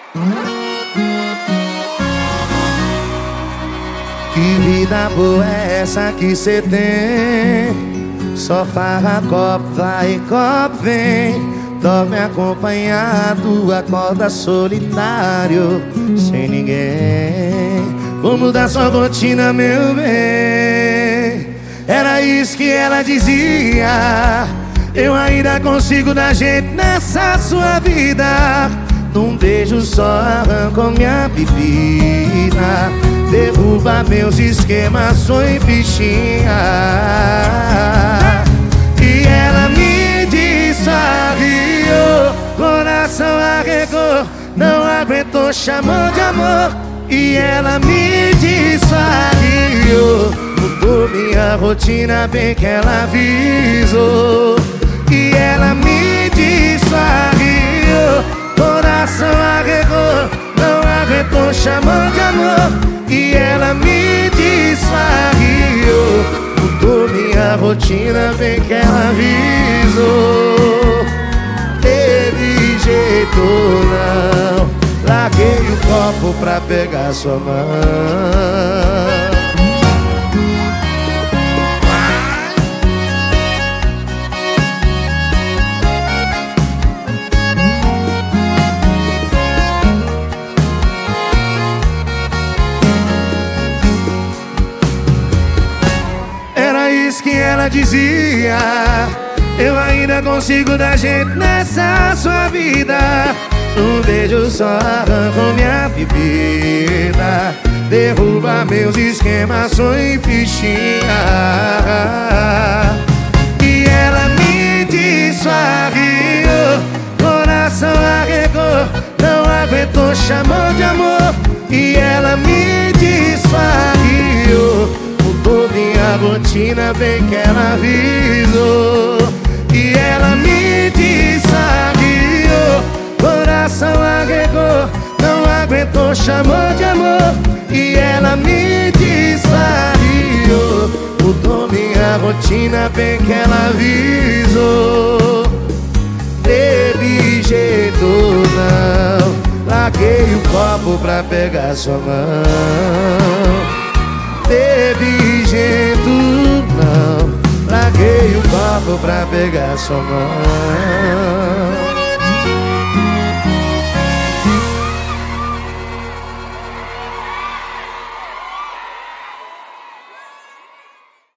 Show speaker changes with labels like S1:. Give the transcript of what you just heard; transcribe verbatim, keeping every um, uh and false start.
S1: Que vida boa é essa que cê tem? Só farra, copo, vai e copo vem. Dorme acompanhado, acorda solitário, sem ninguém. Vou mudar sua rotina, meu bem. Era isso que ela dizia. Eu ainda consigo dar jeito nessa sua vida. Num beijo só arranco minha bebida. Derruba meus esquemas, sou em fichinha. E ela me disse, arriou, coração arregou, não aguentou, chamou de amor. E ela me disse, arriou, mudou minha rotina, bem que ela avisou. E ela me disse, arriou, coração arregou, não aguentou, chamou de amor. E ela me desfarriou, mudou minha rotina, bem que ela avisou. Teve jeito não, larguei o copo pra pegar sua mão. Isso que ela dizia. Eu ainda consigo dar jeito nessa sua vida. Um beijo só arranco minha bebida. Derruba meus esquemas, sou em fichinha. E ela me desfarriou, coração arregou, não aguentou, chamou de amor. E ela me desfarriou, mudou minha rotina, bem que ela avisou. E ela me desarriou, coração arregou, não aguentou, chamou de amor. E ela me desarriou, mudou minha rotina, bem que ela avisou. Teve jeito não, larguei o copo pra pegar sua mão. Teve jeito não, larguei o copo pra pegar sua mão.